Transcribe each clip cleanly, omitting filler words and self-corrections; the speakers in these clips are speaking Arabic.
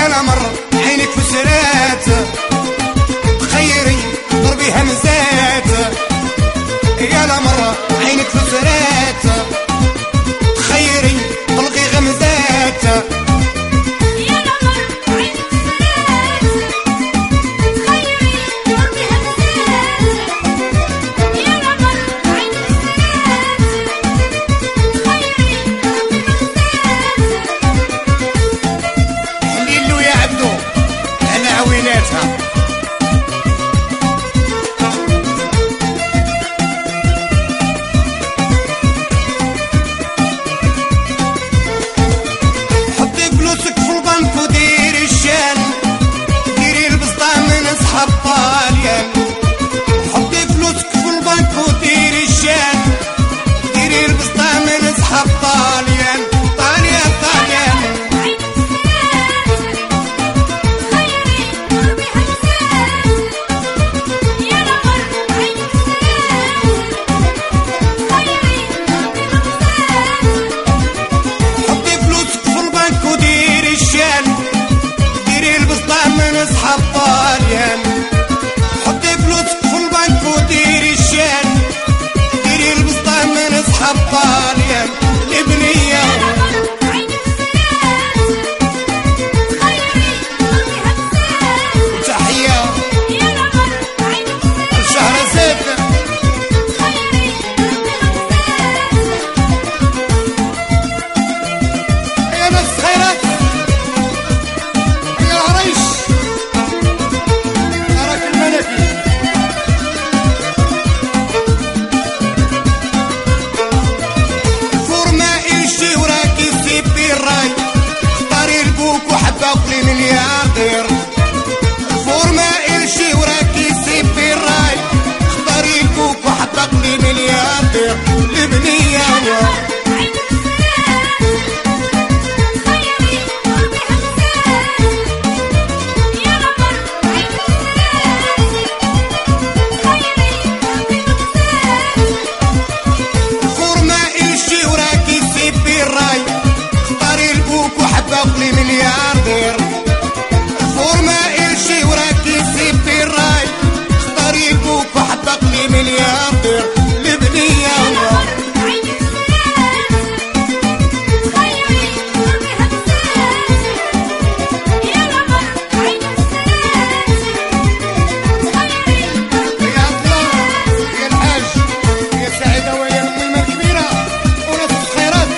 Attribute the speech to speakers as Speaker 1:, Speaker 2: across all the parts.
Speaker 1: يا لمر عينك فسرات تخيري ضربي همزات يا لمر عينك فسرات تخيري طلقي غمزات
Speaker 2: يا لمر عينك فسرات تخيري ضربي همزات يا لمر عينك فسرات تخيري ضربي همزات
Speaker 1: حليلو يا عبدو انا عويناتها طاليان حطي فلوسك في البنك وديري الشان ديري البسطة من اصحاب طاليان طاليان طاليان
Speaker 2: خيري ضربي همزات يا لمر عينك فسرات خيري ضربي همزات
Speaker 1: حطي فلوسك في البنك وديري الشان ديري البسطة من اصحاب طاليان اصحاب طاليان الابنيه
Speaker 2: عينك فسرات خيري ضربي همزات
Speaker 1: تحيه
Speaker 2: يا لمر عينك فسرات
Speaker 1: شهرزاد
Speaker 2: خيري ضربي همزات
Speaker 1: يا ناس خيرات يا العريش اراك الملكي باقلي ملياردير فورما إلشي وراكي سيبي الراي اختاري الكوك وحب باقلي ملياردير البنية
Speaker 2: عينك فسرات خيري ضربي همزات يا لمر عينك فسرات خيري ضربي همزات
Speaker 1: فورما إلشي وراكي سيبي الراي اختاري الكوك وحب باقلي ملياردير فورما إلشي وراكي سيبي الراي اختاري الكوك وحب باقلي ملياردير البنية
Speaker 2: عينك فسرات خيري ضربي همزات يا لمر عينك فسرات خيري ضربي
Speaker 1: يا الله يا الحاج يا سعيدة ويا المهمة الكبيرة وناس الخيرات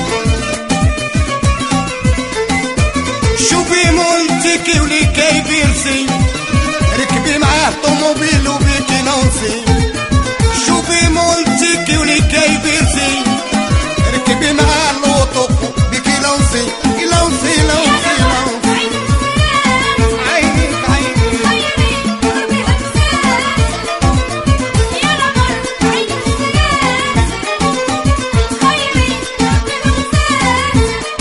Speaker 1: شوفي مولتيكي ولي كيبيرسي ركبي معاه طوموبيل وبيكي نونسي شوفي مولتيكي ولي كيبيرسي ركبي معاه اللوطو بيكي لونسي لونسي لونسي لونسي عينيك عينيك
Speaker 2: خيري ضربي همزات يا لمر عينك فسرات خيري ضربي همزات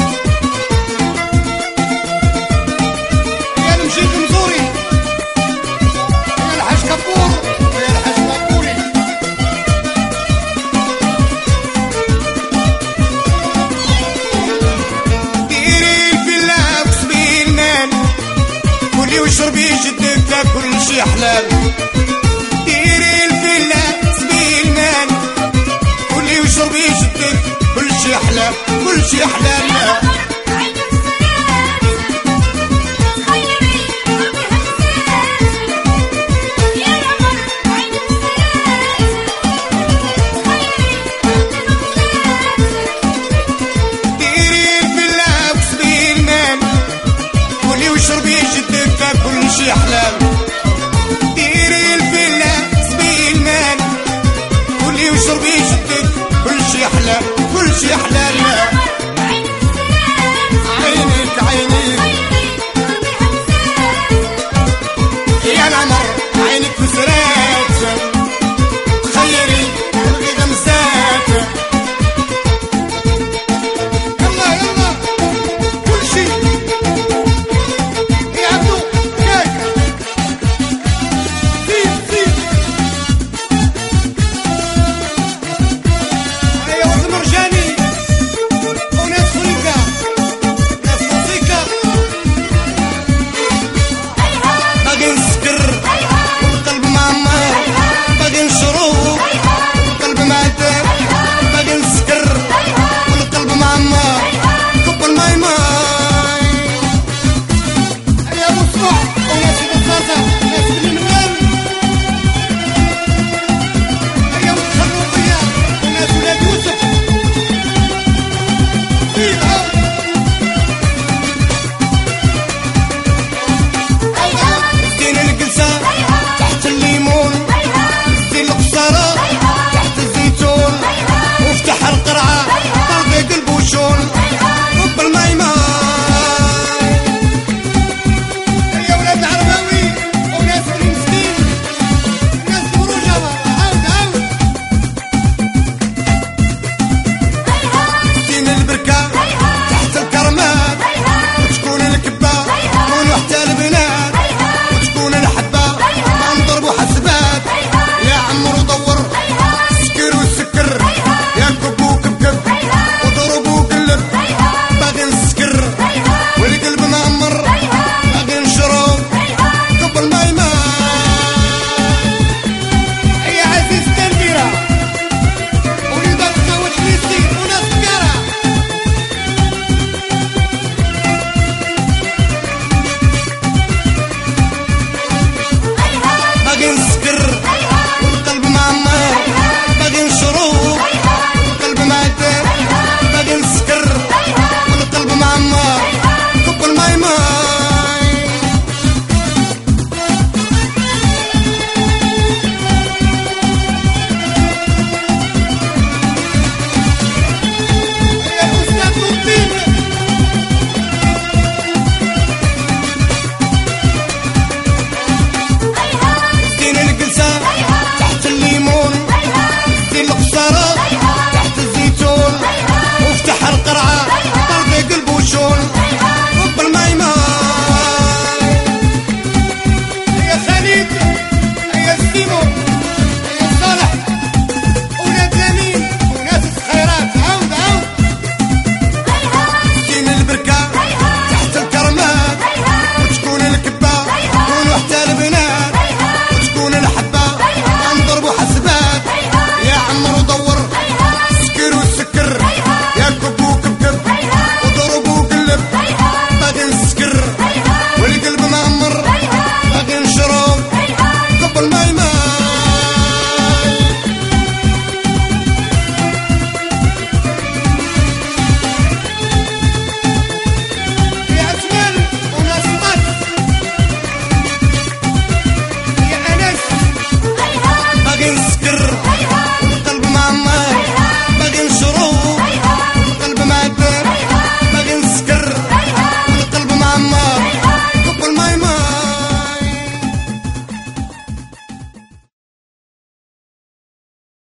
Speaker 1: يا المشيك مزوري يا الحاج كفور يا الحاج مقبولي ديري الفيلا وكسبي المال كلي واشربي جدك تاكل شي حلال ديري الفيلا كسبي المال كلي واشربي جدك كل شي حلال كل شي حلال
Speaker 2: يا لمر عينك فسرات خيري ضربي همزات يا لمر عينك فسرات خيري ضربي همزات
Speaker 1: ديري الفيلا وكسبي المال كلي واشربي جدك تاكل شي حلال ديري الفيلا كسبي المال كلي واشربي جدك كل شي حلال كل شي حلال